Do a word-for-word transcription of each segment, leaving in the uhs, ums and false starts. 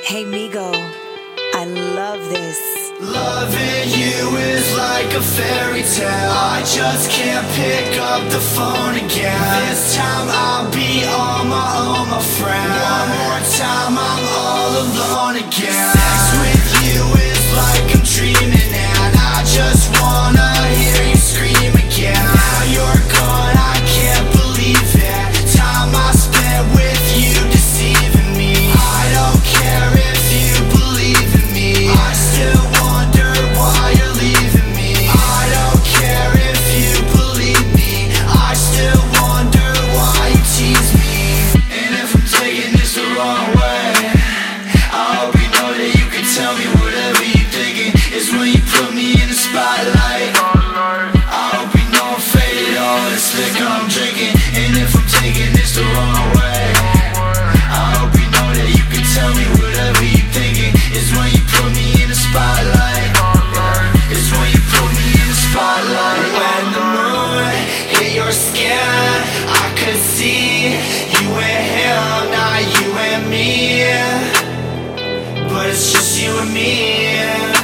Hey Migo, I love this. Loving you is like a fairy tale. I just can't pick up the phone again. This time I'll be on my own, my friend. One more time I'm all alone again. Sex with you is like I'm dreaming, and I just wanna hear you scream again. Now you're gone, I can't believe it. Time I spent with you deceiving me. I don't care if you believe in me. I still wonder why you're leaving me. I don't care if you believe me. I still wonder why you tease me. And if I'm taking this the wrong way, I hope you know that you can tell me whatever you're thinking. It's when you put me in the spotlight. I hope you know I'm faded, all this liquor I'm drinking. And if I'm taking this the wrong way, I hope you know that you can tell me whatever you're thinking. It's when you put me in the spotlight. It's when you put me in the spotlight. When the moon hit your skin, I could see you and him, not you and me. But it's just you and me.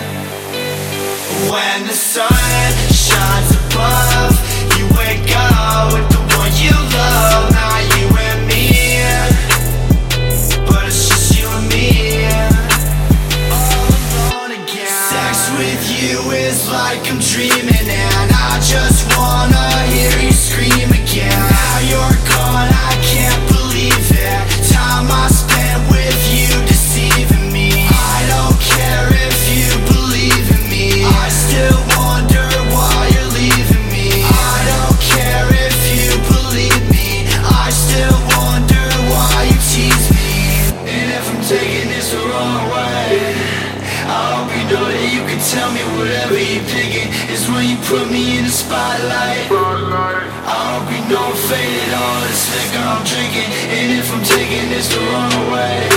When the sun shines above, you wake up with the one you love, not you and me. But it's just you and me, all alone again. Sex with you is like I'm dreaming, and I just wanna hear you scream again. Now you're gone, I can't believe it. Time I spent with you deceiving me. I don't care if you believe in me. I still wonder why you're leaving me. I don't care if you believe me. I still wonder why you tease me. And if I'm taking this the wrong way, I hope you know that you can tell me whatever you're thinking. It's when you put me in the spotlight. I hope you know I'm faded, all this liquor I'm drinking. And if I'm taking this the wrong way,